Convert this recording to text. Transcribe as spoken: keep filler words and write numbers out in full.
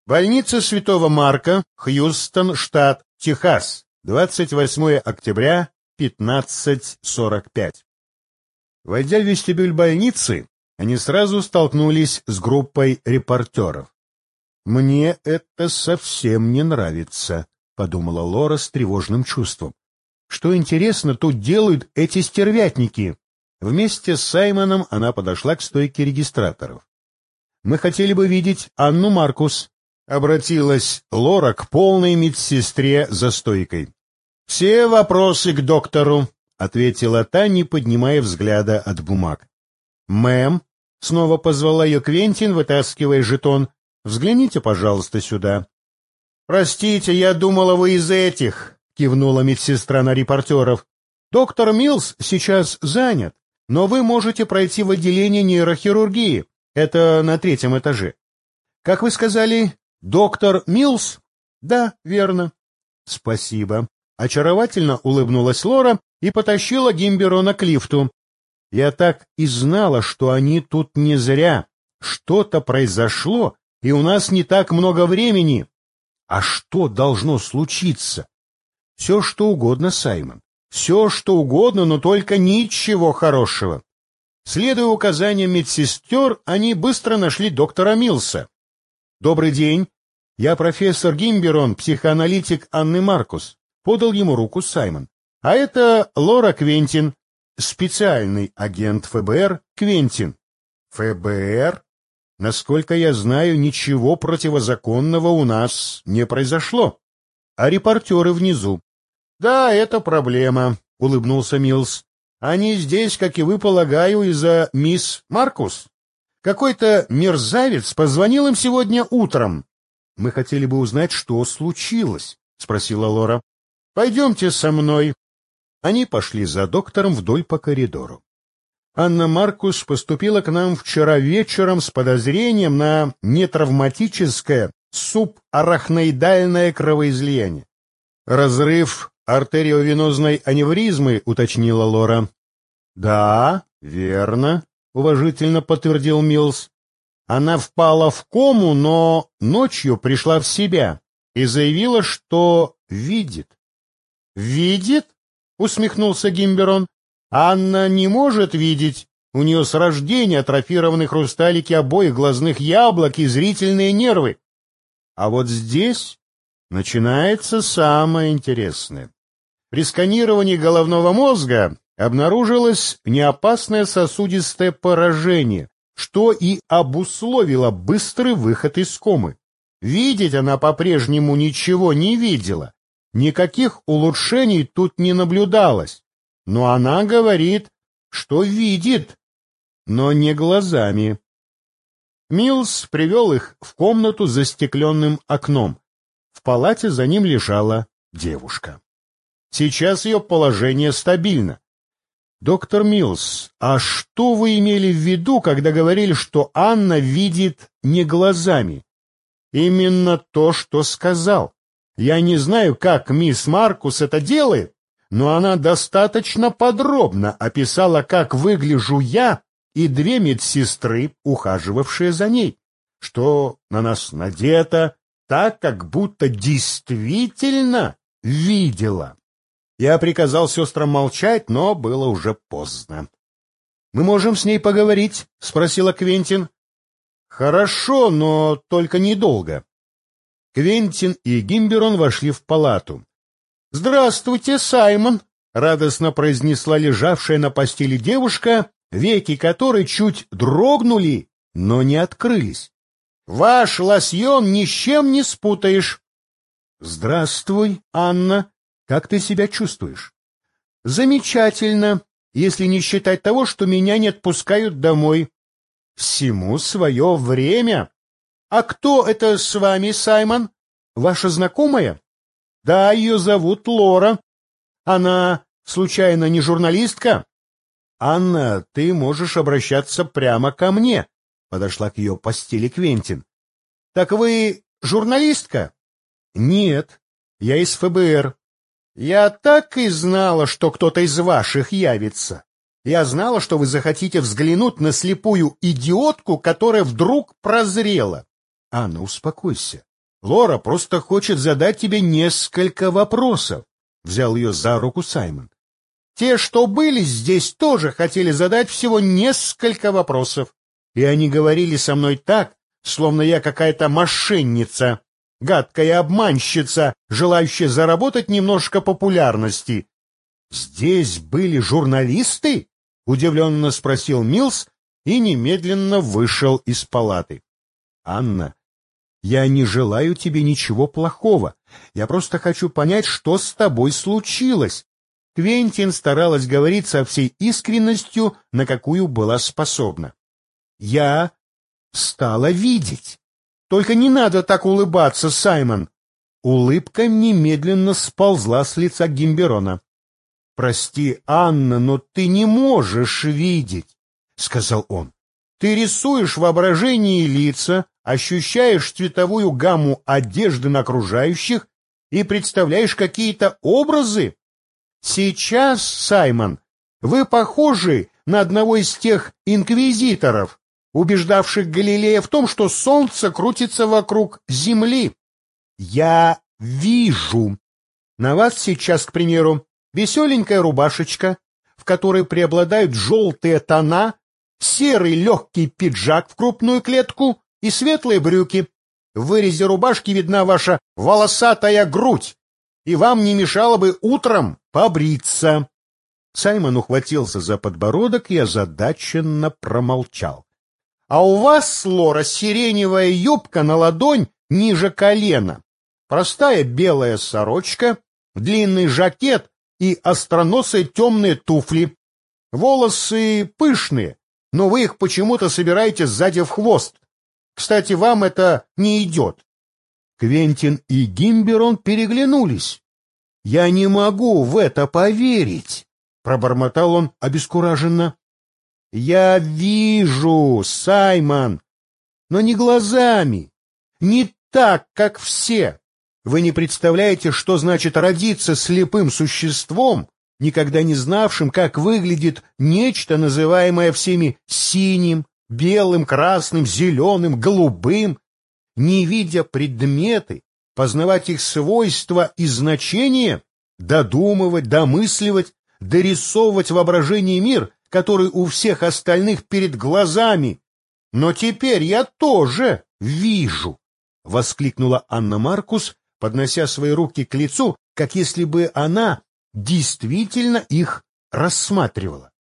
Больница Святого Марка, Хьюстон, штат Техас, двадцать восьмое октября, пятнадцать сорок пять. Войдя в вестибюль больницы, они сразу столкнулись с группой репортеров. «Мне это совсем не нравится», — подумала Лора с тревожным чувством. «Что интересно тут делают эти стервятники?» Вместе с Саймоном она подошла к стойке регистраторов. «Мы хотели бы видеть Анну Маркус», — обратилась Лора к полной медсестре за стойкой. «Все вопросы к доктору», — ответила та, не поднимая взгляда от бумаг. «Мэм», — снова позвала ее Квентин, вытаскивая жетон, — «взгляните, пожалуйста, сюда». «Простите, я думала, вы из этих», — кивнула медсестра на репортеров. «Доктор Милс сейчас занят, но вы можете пройти в отделение нейрохирургии. Это на третьем этаже». «Как вы сказали, доктор Милс?» «Да, верно». «Спасибо». Очаровательно улыбнулась Лора и потащила Гимберона к лифту. «Я так и знала, что они тут не зря. Что-то произошло, и у нас не так много времени». «А что должно случиться?» «Все, что угодно, Саймон. Все, что угодно, но только ничего хорошего». Следуя указаниям медсестер, они быстро нашли доктора Милса. «Добрый день. Я профессор Гимберон, психоаналитик Анны Маркус», — подал ему руку Саймон. «А это Лора Квентин, специальный агент ФБР Квентин». «ФБР? Насколько я знаю, ничего противозаконного у нас не произошло. А репортеры внизу?» «Да, это проблема», — улыбнулся Милс. «Они здесь, как и вы, полагаю, из-за мисс Маркус. Какой-то мерзавец позвонил им сегодня утром». «Мы хотели бы узнать, что случилось», — спросила Лора. «Пойдемте со мной». Они пошли за доктором вдоль по коридору. «Анна Маркус поступила к нам вчера вечером с подозрением на нетравматическое субарахноидальное кровоизлияние. Разрыв артериовенозной аневризмы», — уточнила Лора. «Да, верно», — уважительно подтвердил Милс. «Она впала в кому, но ночью пришла в себя и заявила, что видит». «Видит?» — усмехнулся Гимберон. «Анна не может видеть. У нее с рождения атрофированы хрусталики обоих глазных яблок и зрительные нервы. А вот здесь начинается самое интересное. При сканировании головного мозга обнаружилось неопасное сосудистое поражение, что и обусловило быстрый выход из комы. Видеть она по-прежнему ничего не видела. Никаких улучшений тут не наблюдалось. Но она говорит, что видит, но не глазами». Милс привел их в комнату с застекленным окном. В палате за ним лежала девушка. Сейчас ее положение стабильно. «Доктор Милс, а что вы имели в виду, когда говорили, что Анна видит не глазами?» «Именно то, что сказал. Я не знаю, как мисс Маркус это делает, но она достаточно подробно описала, как выгляжу я и две медсестры, ухаживавшие за ней, что на нас надето, так, как будто действительно видела». Я приказал сестрам молчать, но было уже поздно. «Мы можем с ней поговорить?» — спросила Квентин. «Хорошо, но только недолго». Квентин и Гимберон вошли в палату. «Здравствуйте, Саймон!» — радостно произнесла лежавшая на постели девушка, веки которой чуть дрогнули, но не открылись. «Ваш лосьон ни с чем не спутаешь». «Здравствуй, Анна. Как ты себя чувствуешь?» «Замечательно, если не считать того, что меня не отпускают домой». «Всему свое время». «А кто это с вами, Саймон? Ваша знакомая?» «Да, ее зовут Лора. Она, случайно, не журналистка?» «Анна, ты можешь обращаться прямо ко мне», — подошла к ее постели Квентин. «Так вы журналистка?» «Нет, я из ФБР». «Я так и знала, что кто-то из ваших явится. Я знала, что вы захотите взглянуть на слепую идиотку, которая вдруг прозрела». «Анна, успокойся. Лора просто хочет задать тебе несколько вопросов, — взял ее за руку Саймон. Те, что были здесь, тоже хотели задать всего несколько вопросов. И они говорили со мной так, словно я какая-то мошенница, гадкая обманщица, желающая заработать немножко популярности. «Здесь были журналисты?» — удивленно спросил Милс и немедленно вышел из палаты. «Анна, я не желаю тебе ничего плохого. Я просто хочу понять, что с тобой случилось». Квентин старалась говорить со всей искренностью, на какую была способна. «Я стала видеть. Только не надо так улыбаться, Саймон». Улыбка немедленно сползла с лица Гимберона. «Прости, Анна, но ты не можешь видеть», — сказал он. «Ты рисуешь в воображении лица, ощущаешь цветовую гамму одежды на окружающих и представляешь какие-то образы. Сейчас, Саймон, вы похожи на одного из тех инквизиторов, убеждавших Галилея в том, что солнце крутится вокруг Земли. Я вижу. На вас сейчас, к примеру, веселенькая рубашечка, в которой преобладают желтые тона, серый легкий пиджак в крупную клетку и светлые брюки. В вырезе рубашки видна ваша волосатая грудь, и вам не мешало бы утром побриться». Саймон ухватился за подбородок и озадаченно промолчал. «А у вас, Лора, сиреневая юбка на ладонь ниже колена, простая белая сорочка, длинный жакет и остроносые темные туфли. Волосы пышные, но вы их почему-то собираете сзади в хвост. Кстати, вам это не идет». Квентин и Гимберон переглянулись. «Я не могу в это поверить», — пробормотал он обескураженно. «Я вижу, Саймон, но не глазами, не так, как все. Вы не представляете, что значит родиться слепым существом, никогда не знавшим, как выглядит нечто, называемое всеми синим, белым, красным, зеленым, голубым, не видя предметы, познавать их свойства и значения, додумывать, домысливать, дорисовывать в воображении мир, который у всех остальных перед глазами. Но теперь я тоже вижу!» — воскликнула Анна Маркус, поднося свои руки к лицу, как если бы она действительно их рассматривала.